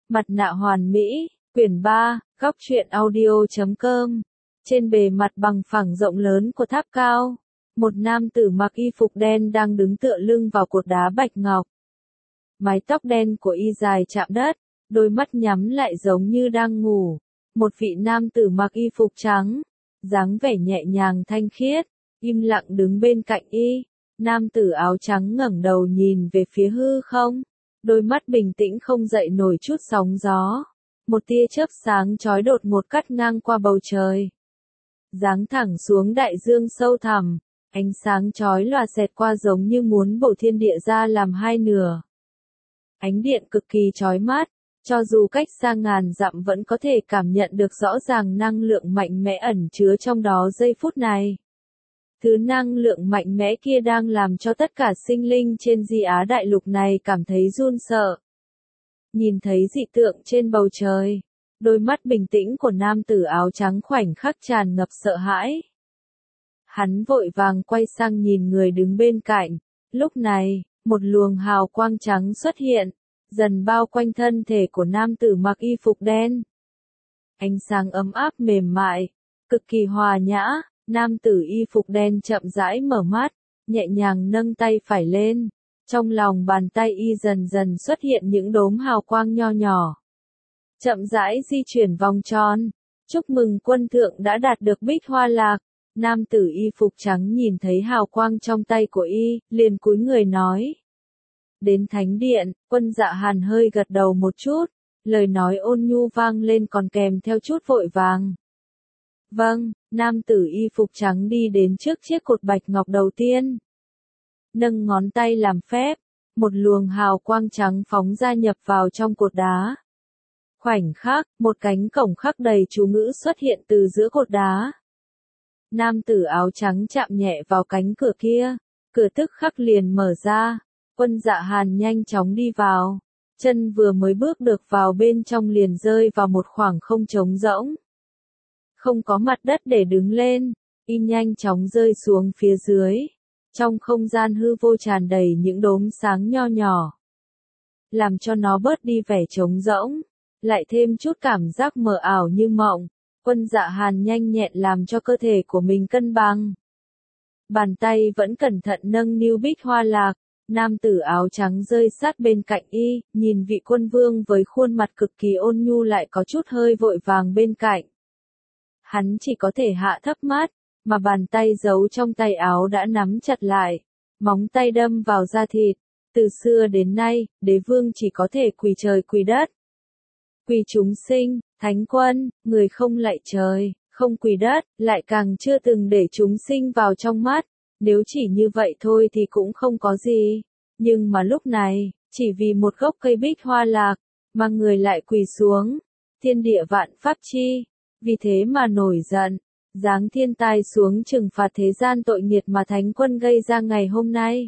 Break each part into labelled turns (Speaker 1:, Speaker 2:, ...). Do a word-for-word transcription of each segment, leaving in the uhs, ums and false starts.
Speaker 1: Mặt nạ hoàn mỹ, quyển ba, góc truyện audio chấm com. Trên bề mặt bằng phẳng rộng lớn của tháp cao, một nam tử mặc y phục đen đang đứng tựa lưng vào cột đá bạch ngọc. Mái tóc đen của y dài chạm đất, đôi mắt nhắm lại giống như đang ngủ. Một vị nam tử mặc y phục trắng, dáng vẻ nhẹ nhàng thanh khiết, im lặng đứng bên cạnh y. Nam tử áo trắng ngẩng đầu nhìn về phía hư không, đôi mắt bình tĩnh không dậy nổi chút sóng gió. Một tia chớp sáng chói đột ngột cắt ngang qua bầu trời, giáng thẳng xuống đại dương sâu thẳm, ánh sáng chói lòa xẹt qua giống như muốn bổ thiên địa ra làm hai nửa. Ánh điện cực kỳ chói mắt, cho dù cách xa ngàn dặm vẫn có thể cảm nhận được rõ ràng năng lượng mạnh mẽ ẩn chứa trong đó giây phút này. Thứ năng lượng mạnh mẽ kia đang làm cho tất cả sinh linh trên Di Á đại lục này cảm thấy run sợ. Nhìn thấy dị tượng trên bầu trời, đôi mắt bình tĩnh của nam tử áo trắng khoảnh khắc tràn ngập sợ hãi. Hắn vội vàng quay sang nhìn người đứng bên cạnh. Lúc này, một luồng hào quang trắng xuất hiện, dần bao quanh thân thể của nam tử mặc y phục đen. Ánh sáng ấm áp mềm mại, cực kỳ hòa nhã. Nam tử y phục đen chậm rãi mở mắt, nhẹ nhàng nâng tay phải lên. Trong lòng bàn tay y dần dần xuất hiện những đốm hào quang nho nhỏ. Chậm rãi di chuyển vòng tròn. Chúc mừng quân thượng đã đạt được bích hoa lạc. Nam tử y phục trắng nhìn thấy hào quang trong tay của y, liền cúi người nói. Đến thánh điện, Quân Dạ Hàn hơi gật đầu một chút, lời nói ôn nhu vang lên còn kèm theo chút vội vàng. Vâng, nam tử y phục trắng đi đến trước chiếc cột bạch ngọc đầu tiên. Nâng ngón tay làm phép, một luồng hào quang trắng phóng ra nhập vào trong cột đá. Khoảnh khắc, một cánh cổng khắc đầy chú ngữ xuất hiện từ giữa cột đá. Nam tử áo trắng chạm nhẹ vào cánh cửa kia, cửa tức khắc liền mở ra. Quân Dạ Hàn nhanh chóng đi vào, chân vừa mới bước được vào bên trong liền rơi vào một khoảng không trống rỗng. Không có mặt đất để đứng lên, y nhanh chóng rơi xuống phía dưới. Trong không gian hư vô tràn đầy những đốm sáng nho nhỏ, làm cho nó bớt đi vẻ trống rỗng, lại thêm chút cảm giác mờ ảo như mộng. Quân Dạ Hàn nhanh nhẹn làm cho cơ thể của mình cân bằng. Bàn tay vẫn cẩn thận nâng niu bích hoa lạc. Nam tử áo trắng rơi sát bên cạnh y, nhìn vị quân vương với khuôn mặt cực kỳ ôn nhu lại có chút hơi vội vàng bên cạnh. Hắn chỉ có thể hạ thấp mắt, mà bàn tay giấu trong tay áo đã nắm chặt lại, móng tay đâm vào da thịt. Từ xưa đến nay, đế vương chỉ có thể quỳ trời quỳ đất. Quỳ chúng sinh, thánh quân, người không lạy trời, không quỳ đất, lại càng chưa từng để chúng sinh vào trong mắt. Nếu chỉ như vậy thôi thì cũng không có gì. Nhưng mà lúc này, chỉ vì một gốc cây bích hoa lạc, mà người lại quỳ xuống. Thiên địa vạn pháp chi. Vì thế mà nổi giận, giáng thiên tai xuống trừng phạt thế gian tội nghiệt mà thánh quân gây ra ngày hôm nay.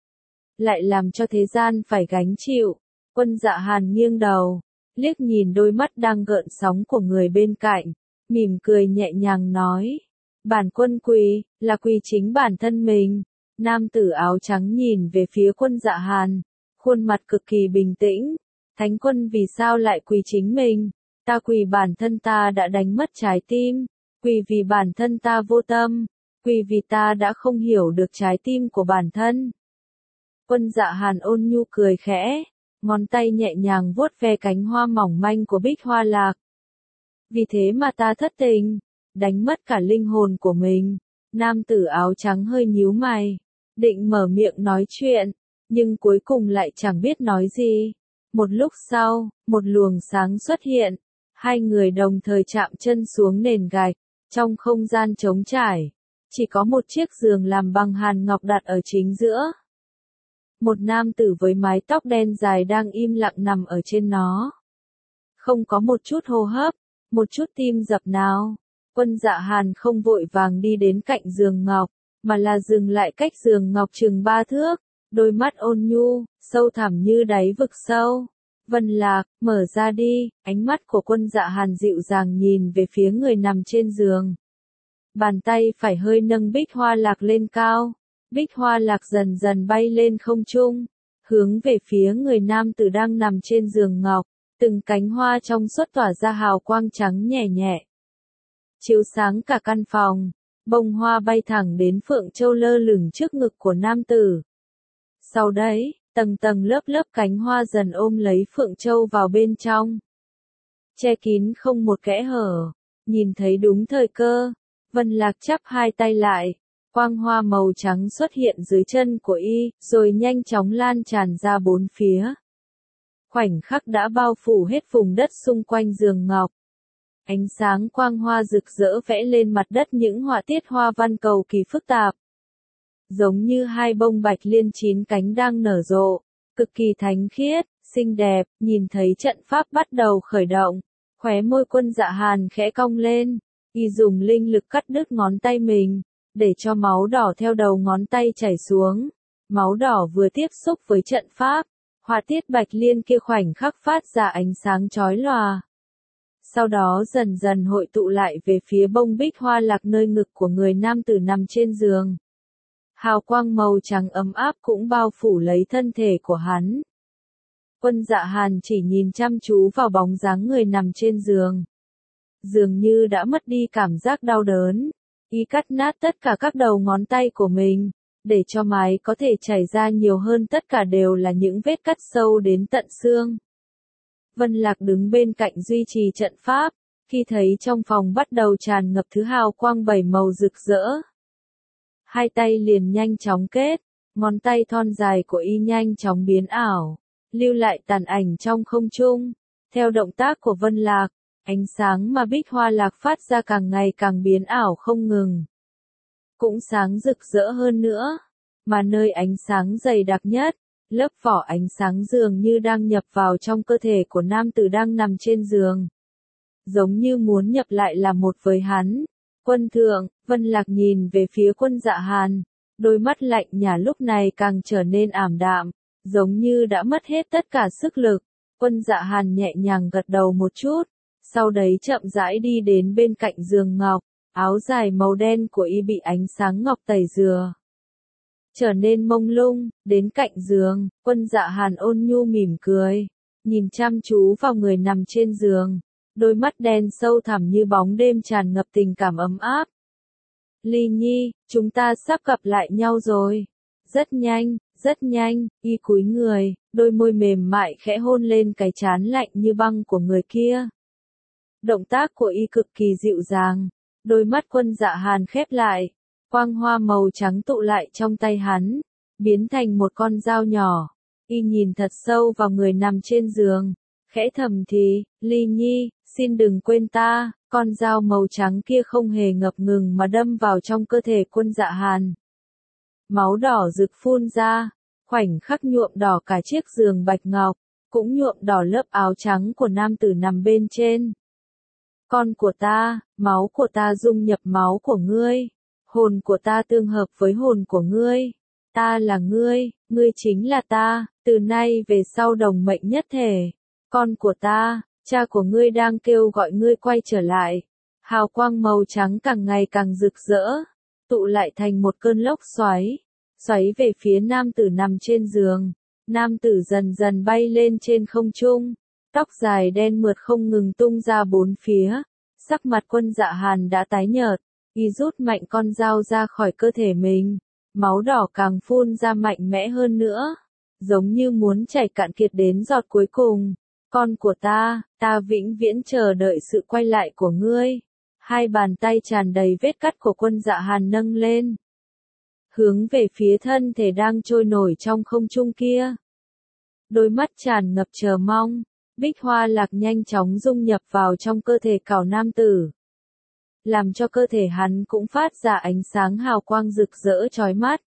Speaker 1: Lại làm cho thế gian phải gánh chịu. Quân Dạ Hàn nghiêng đầu, liếc nhìn đôi mắt đang gợn sóng của người bên cạnh, mỉm cười nhẹ nhàng nói. Bản quân quỳ, là quỳ chính bản thân mình. Nam tử áo trắng nhìn về phía Quân Dạ Hàn, khuôn mặt cực kỳ bình tĩnh. Thánh quân vì sao lại quỳ chính mình? Ta quỳ bản thân ta đã đánh mất trái tim, quỳ vì bản thân ta vô tâm, quỳ vì ta đã không hiểu được trái tim của bản thân. Quân Dạ Hàn ôn nhu cười khẽ, ngón tay nhẹ nhàng vuốt ve cánh hoa mỏng manh của bích hoa lạc. Vì thế mà ta thất tình, đánh mất cả linh hồn của mình. Nam tử áo trắng hơi nhíu mày, định mở miệng nói chuyện, nhưng cuối cùng lại chẳng biết nói gì. Một lúc sau, một luồng sáng xuất hiện, hai người đồng thời chạm chân xuống nền gạch, trong không gian trống trải, chỉ có một chiếc giường làm bằng hàn ngọc đặt ở chính giữa. Một nam tử với mái tóc đen dài đang im lặng nằm ở trên nó. Không có một chút hô hấp, một chút tim dập nào. Quân Dạ Hàn không vội vàng đi đến cạnh giường ngọc, mà là dừng lại cách giường ngọc chừng ba thước, đôi mắt ôn nhu, sâu thẳm như đáy vực sâu. Vân Lạc, mở ra đi. Ánh mắt của Quân Dạ Hàn dịu dàng nhìn về phía người nằm trên giường. Bàn tay phải hơi nâng bích hoa lạc lên cao, bích hoa lạc dần dần bay lên không trung, hướng về phía người nam tử đang nằm trên giường ngọc. Từng cánh hoa trong suốt tỏa ra hào quang trắng nhẹ nhẹ, chiếu sáng cả căn phòng. Bông hoa bay thẳng đến Phượng Châu lơ lửng trước ngực của nam tử. Sau đấy, tầng tầng lớp lớp cánh hoa dần ôm lấy Phượng Châu vào bên trong, che kín không một kẽ hở. Nhìn thấy đúng thời cơ, Vân Lạc chắp hai tay lại, quang hoa màu trắng xuất hiện dưới chân của y, rồi nhanh chóng lan tràn ra bốn phía. Khoảnh khắc đã bao phủ hết vùng đất xung quanh giường ngọc. Ánh sáng quang hoa rực rỡ vẽ lên mặt đất những họa tiết hoa văn cầu kỳ phức tạp. Giống như hai bông bạch liên chín cánh đang nở rộ, cực kỳ thánh khiết, xinh đẹp. Nhìn thấy trận pháp bắt đầu khởi động, khóe môi Quân Dạ Hàn khẽ cong lên, y dùng linh lực cắt đứt ngón tay mình, để cho máu đỏ theo đầu ngón tay chảy xuống. Máu đỏ vừa tiếp xúc với trận pháp, họa tiết bạch liên kia khoảnh khắc phát ra ánh sáng chói lòa. Sau đó dần dần hội tụ lại về phía bông bích hoa lạc nơi ngực của người nam tử nằm trên giường. Hào quang màu trắng ấm áp cũng bao phủ lấy thân thể của hắn. Quân Dạ Hàn chỉ nhìn chăm chú vào bóng dáng người nằm trên giường. Dường như đã mất đi cảm giác đau đớn. Y cắt nát tất cả các đầu ngón tay của mình, để cho mái có thể chảy ra nhiều hơn, tất cả đều là những vết cắt sâu đến tận xương. Vân Lạc đứng bên cạnh duy trì trận pháp, khi thấy trong phòng bắt đầu tràn ngập thứ hào quang bảy màu rực rỡ. Hai tay liền nhanh chóng kết, ngón tay thon dài của y nhanh chóng biến ảo, lưu lại tàn ảnh trong không trung. Theo động tác của Vân Lạc, ánh sáng mà bích hoa lạc phát ra càng ngày càng biến ảo không ngừng. Cũng sáng rực rỡ hơn nữa, mà nơi ánh sáng dày đặc nhất, lớp vỏ ánh sáng dường như đang nhập vào trong cơ thể của nam tử đang nằm trên giường. Giống như muốn nhập lại là một với hắn. Quân thượng, Vân Lạc nhìn về phía Quân Dạ Hàn, đôi mắt lạnh nhà lúc này càng trở nên ảm đạm, giống như đã mất hết tất cả sức lực. Quân Dạ Hàn nhẹ nhàng gật đầu một chút, sau đấy chậm rãi đi đến bên cạnh giường ngọc, áo dài màu đen của y bị ánh sáng ngọc tẩy rửa, trở nên mông lung. Đến cạnh giường, Quân Dạ Hàn ôn nhu mỉm cười, nhìn chăm chú vào người nằm trên giường, đôi mắt đen sâu thẳm như bóng đêm tràn ngập tình cảm ấm áp. Ly Nhi, chúng ta sắp gặp lại nhau rồi. Rất nhanh, rất nhanh. Y cúi người, đôi môi mềm mại khẽ hôn lên cái trán lạnh như băng của người kia. Động tác của y cực kỳ dịu dàng, đôi mắt Quân Dạ Hàn khép lại, quang hoa màu trắng tụ lại trong tay hắn, biến thành một con dao nhỏ. Y nhìn thật sâu vào người nằm trên giường, khẽ thầm thì, Ly Nhi, xin đừng quên ta. Con dao màu trắng kia không hề ngập ngừng mà đâm vào trong cơ thể Quân Dạ Hàn. Máu đỏ rực phun ra, khoảnh khắc nhuộm đỏ cả chiếc giường bạch ngọc, cũng nhuộm đỏ lớp áo trắng của nam tử nằm bên trên. Con của ta, máu của ta dung nhập máu của ngươi, hồn của ta tương hợp với hồn của ngươi. Ta là ngươi, ngươi chính là ta, từ nay về sau đồng mệnh nhất thể. Con của ta, cha của ngươi đang kêu gọi ngươi quay trở lại. Hào quang màu trắng càng ngày càng rực rỡ, tụ lại thành một cơn lốc xoáy, xoáy về phía nam tử nằm trên giường. Nam tử dần dần bay lên trên không trung, tóc dài đen mượt không ngừng tung ra bốn phía. Sắc mặt Quân Dạ Hàn đã tái nhợt, y rút mạnh con dao ra khỏi cơ thể mình, máu đỏ càng phun ra mạnh mẽ hơn nữa, giống như muốn chảy cạn kiệt đến giọt cuối cùng. Con của ta, ta vĩnh viễn chờ đợi sự quay lại của ngươi. Hai bàn tay tràn đầy vết cắt của Quân Dạ Hàn nâng lên, hướng về phía thân thể đang trôi nổi trong không trung kia. Đôi mắt tràn ngập chờ mong, bích hoa lạc nhanh chóng dung nhập vào trong cơ thể cảo nam tử, làm cho cơ thể hắn cũng phát ra ánh sáng hào quang rực rỡ chói mắt.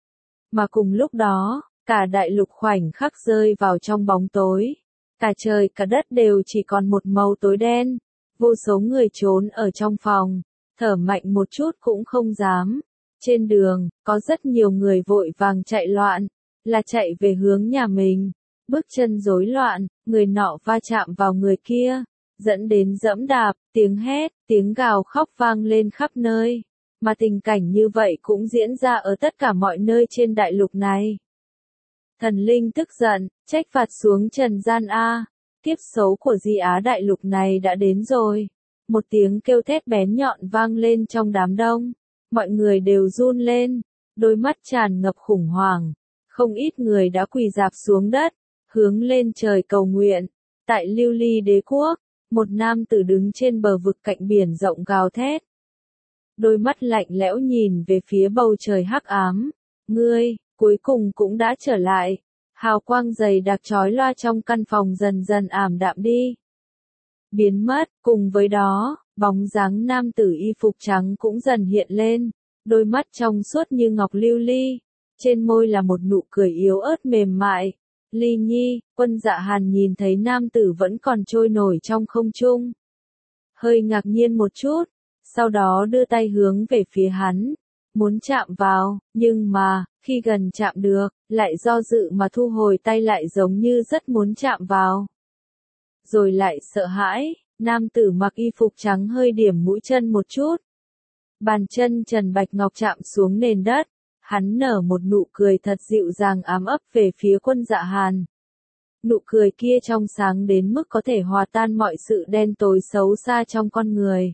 Speaker 1: Mà cùng lúc đó, cả đại lục khoảnh khắc rơi vào trong bóng tối. Cả trời cả đất đều chỉ còn một màu tối đen. Vô số người trốn ở trong phòng, thở mạnh một chút cũng không dám. Trên đường, có rất nhiều người vội vàng chạy loạn, là chạy về hướng nhà mình. Bước chân rối loạn, người nọ va chạm vào người kia, dẫn đến giẫm đạp, tiếng hét, tiếng gào khóc vang lên khắp nơi. Mà tình cảnh như vậy cũng diễn ra ở tất cả mọi nơi trên đại lục này. Thần linh tức giận, trách phạt xuống trần gian A. kiếp xấu của Di Á đại lục này đã đến rồi. Một tiếng kêu thét bén nhọn vang lên trong đám đông. Mọi người đều run lên, đôi mắt tràn ngập khủng hoảng. Không ít người đã quỳ rạp xuống đất, hướng lên trời cầu nguyện. Tại Lưu Ly đế quốc, một nam tử đứng trên bờ vực cạnh biển rộng gào thét. Đôi mắt lạnh lẽo nhìn về phía bầu trời hắc ám. Ngươi, cuối cùng cũng đã trở lại. Hào quang dày đặc chói loa trong căn phòng dần dần ảm đạm đi. Biến mất, cùng với đó, bóng dáng nam tử y phục trắng cũng dần hiện lên. Đôi mắt trong suốt như ngọc lưu ly. Trên môi là một nụ cười yếu ớt mềm mại. Ly Nhi, Quân Dạ Hàn nhìn thấy nam tử vẫn còn trôi nổi trong không trung. Hơi ngạc nhiên một chút, sau đó đưa tay hướng về phía hắn, muốn chạm vào, nhưng mà, khi gần chạm được, lại do dự mà thu hồi tay lại giống như rất muốn chạm vào. Rồi lại sợ hãi, nam tử mặc y phục trắng hơi điểm mũi chân một chút. Bàn chân trần bạch ngọc chạm xuống nền đất. Hắn nở một nụ cười thật dịu dàng ám ấp về phía Quân Dạ Hàn. Nụ cười kia trong sáng đến mức có thể hòa tan mọi sự đen tối xấu xa trong con người.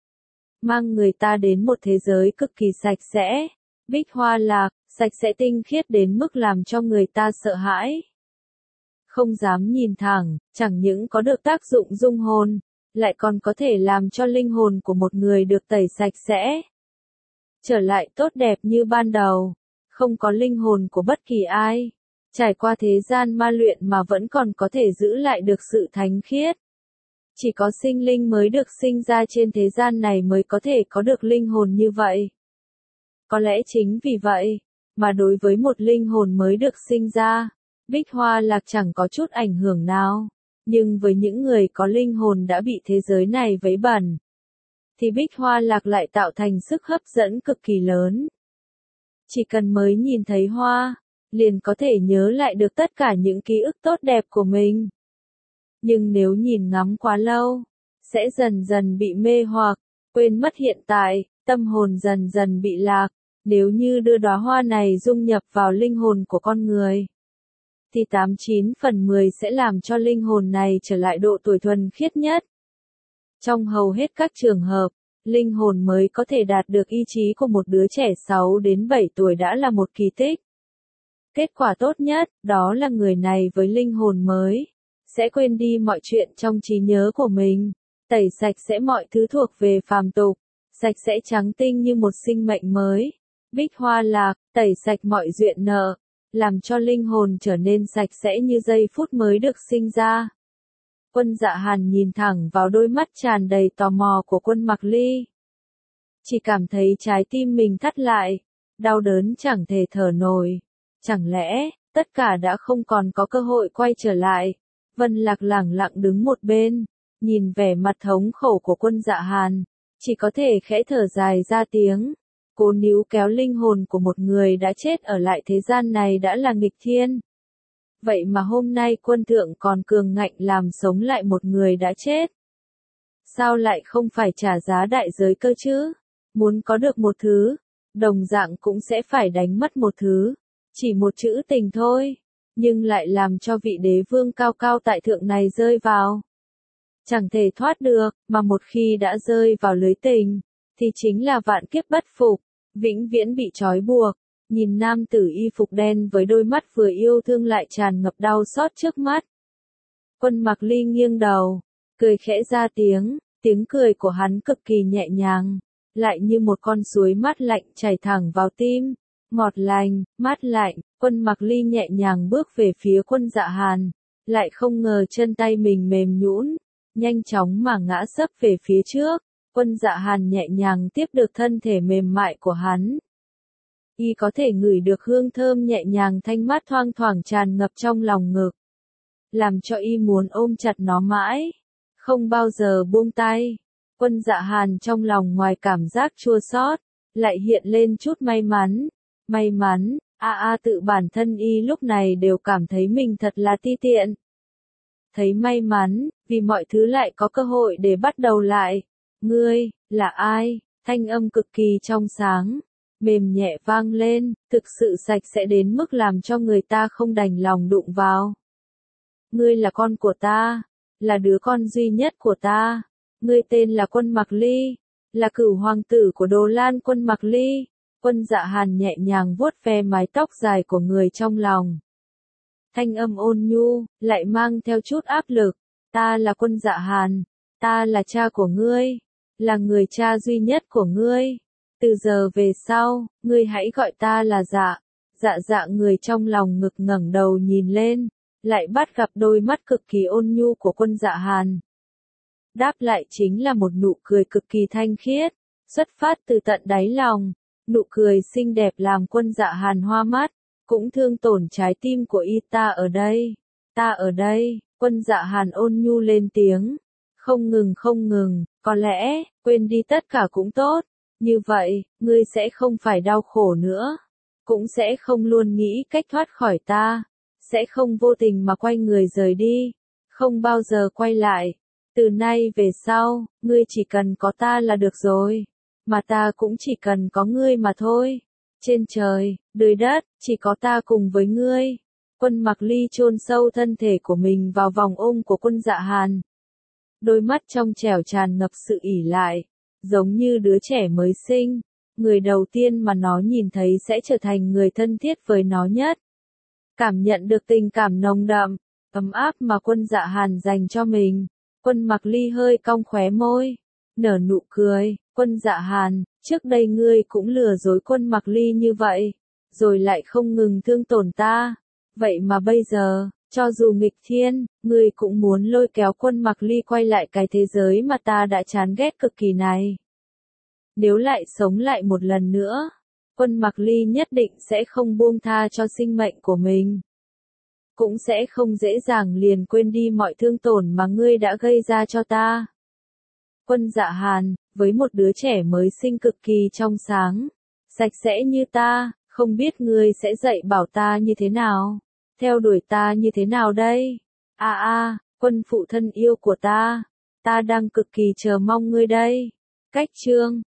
Speaker 1: Mang người ta đến một thế giới cực kỳ sạch sẽ, bích hoa lạc, sạch sẽ tinh khiết đến mức làm cho người ta sợ hãi. Không dám nhìn thẳng, chẳng những có được tác dụng dung hồn, lại còn có thể làm cho linh hồn của một người được tẩy sạch sẽ. Trở lại tốt đẹp như ban đầu, không có linh hồn của bất kỳ ai, trải qua thế gian ma luyện mà vẫn còn có thể giữ lại được sự thánh khiết. Chỉ có sinh linh mới được sinh ra trên thế gian này mới có thể có được linh hồn như vậy. Có lẽ chính vì vậy, mà đối với một linh hồn mới được sinh ra, bích hoa lạc chẳng có chút ảnh hưởng nào, nhưng với những người có linh hồn đã bị thế giới này vấy bẩn, thì bích hoa lạc lại tạo thành sức hấp dẫn cực kỳ lớn. Chỉ cần mới nhìn thấy hoa, liền có thể nhớ lại được tất cả những ký ức tốt đẹp của mình. Nhưng nếu nhìn ngắm quá lâu, sẽ dần dần bị mê hoặc, quên mất hiện tại, tâm hồn dần dần bị lạc. Nếu như đưa đóa hoa này dung nhập vào linh hồn của con người, thì tám chín phần mười sẽ làm cho linh hồn này trở lại độ tuổi thuần khiết nhất. Trong hầu hết các trường hợp, linh hồn mới có thể đạt được ý chí của một đứa trẻ sáu đến bảy tuổi đã là một kỳ tích. Kết quả tốt nhất, đó là người này với linh hồn mới, sẽ quên đi mọi chuyện trong trí nhớ của mình, tẩy sạch sẽ mọi thứ thuộc về phàm tục, sạch sẽ trắng tinh như một sinh mệnh mới. Bích hoa lạc, tẩy sạch mọi duyện nợ, làm cho linh hồn trở nên sạch sẽ như giây phút mới được sinh ra. Quân Dạ Hàn nhìn thẳng vào đôi mắt tràn đầy tò mò của Quân Mặc Ly. Chỉ cảm thấy trái tim mình thắt lại, đau đớn chẳng thể thở nổi. Chẳng lẽ, tất cả đã không còn có cơ hội quay trở lại? Vân Lạc lẳng lặng đứng một bên, nhìn vẻ mặt thống khổ của Quân Dạ Hàn, chỉ có thể khẽ thở dài ra tiếng. Cố níu kéo linh hồn của một người đã chết ở lại thế gian này đã là nghịch thiên. Vậy mà hôm nay quân thượng còn cường ngạnh làm sống lại một người đã chết. Sao lại không phải trả giá đại giới cơ chứ? Muốn có được một thứ, đồng dạng cũng sẽ phải đánh mất một thứ. Chỉ một chữ tình thôi, nhưng lại làm cho vị đế vương cao cao tại thượng này rơi vào. Chẳng thể thoát được, mà một khi đã rơi vào lưới tình, thì chính là vạn kiếp bất phục, vĩnh viễn bị trói buộc. Nhìn nam tử y phục đen với đôi mắt vừa yêu thương lại tràn ngập đau xót trước mắt. Quân Mặc Ly nghiêng đầu, cười khẽ ra tiếng, tiếng cười của hắn cực kỳ nhẹ nhàng, lại như một con suối mát lạnh chảy thẳng vào tim, ngọt lành, mát lạnh. Quân Mặc Ly nhẹ nhàng bước về phía Quân Dạ Hàn, lại không ngờ chân tay mình mềm nhũn, nhanh chóng mà ngã sấp về phía trước. Quân Dạ Hàn nhẹ nhàng tiếp được thân thể mềm mại của hắn. Y có thể ngửi được hương thơm nhẹ nhàng thanh mát thoang thoảng tràn ngập trong lòng ngực, làm cho Y muốn ôm chặt nó mãi, không bao giờ buông tay. Quân Dạ Hàn trong lòng ngoài cảm giác chua xót, lại hiện lên chút may mắn. May mắn, a a tự bản thân Y lúc này đều cảm thấy mình thật là ti tiện. Thấy may mắn, vì mọi thứ lại có cơ hội để bắt đầu lại. Ngươi, là ai? Thanh âm cực kỳ trong sáng, mềm nhẹ vang lên, thực sự sạch sẽ đến mức làm cho người ta không đành lòng đụng vào. Ngươi là con của ta, là đứa con duy nhất của ta. Ngươi tên là Quân Mặc Ly, là cửu hoàng tử của Đồ Lan Quân Mặc Ly. Quân Dạ Hàn nhẹ nhàng vuốt ve mái tóc dài của người trong lòng. Thanh âm ôn nhu, lại mang theo chút áp lực. Ta là Quân Dạ Hàn, ta là cha của ngươi, là người cha duy nhất của ngươi. Từ giờ về sau, ngươi hãy gọi ta là Dạ. Dạ dạ người trong lòng ngực ngẩng đầu nhìn lên, lại bắt gặp đôi mắt cực kỳ ôn nhu của Quân Dạ Hàn. Đáp lại chính là một nụ cười cực kỳ thanh khiết, xuất phát từ tận đáy lòng. Nụ cười xinh đẹp làm Quân Dạ Hàn hoa mắt, cũng thương tổn trái tim của y. Ta ở đây, ta ở đây, Quân Dạ Hàn ôn nhu lên tiếng. Không ngừng không ngừng, có lẽ, quên đi tất cả cũng tốt. Như vậy, ngươi sẽ không phải đau khổ nữa. Cũng sẽ không luôn nghĩ cách thoát khỏi ta. Sẽ không vô tình mà quay người rời đi. Không bao giờ quay lại. Từ nay về sau, ngươi chỉ cần có ta là được rồi. Mà ta cũng chỉ cần có ngươi mà thôi. Trên trời, dưới đất, chỉ có ta cùng với ngươi. Quân Mặc Ly chôn sâu thân thể của mình vào vòng ôm của Quân Dạ Hàn. Đôi mắt trong trẻo tràn ngập sự ỷ lại, giống như đứa trẻ mới sinh. Người đầu tiên mà nó nhìn thấy sẽ trở thành người thân thiết với nó nhất. Cảm nhận được tình cảm nồng đậm, ấm áp mà Quân Dạ Hàn dành cho mình. Quân Mặc Ly hơi cong khóe môi, nở nụ cười. Quân Dạ Hàn, trước đây ngươi cũng lừa dối Quân Mặc Ly như vậy, rồi lại không ngừng thương tổn ta. Vậy mà bây giờ, cho dù nghịch thiên, ngươi cũng muốn lôi kéo Quân Mặc Ly quay lại cái thế giới mà ta đã chán ghét cực kỳ này. Nếu lại sống lại một lần nữa, Quân Mặc Ly nhất định sẽ không buông tha cho sinh mệnh của mình. Cũng sẽ không dễ dàng liền quên đi mọi thương tổn mà ngươi đã gây ra cho ta. Quân Dạ Hàn, với một đứa trẻ mới sinh cực kỳ trong sáng, sạch sẽ như ta, không biết ngươi sẽ dạy bảo ta như thế nào, theo đuổi ta như thế nào đây? A à, a, à, quân phụ thân yêu của ta, ta đang cực kỳ chờ mong ngươi đây. Cách chương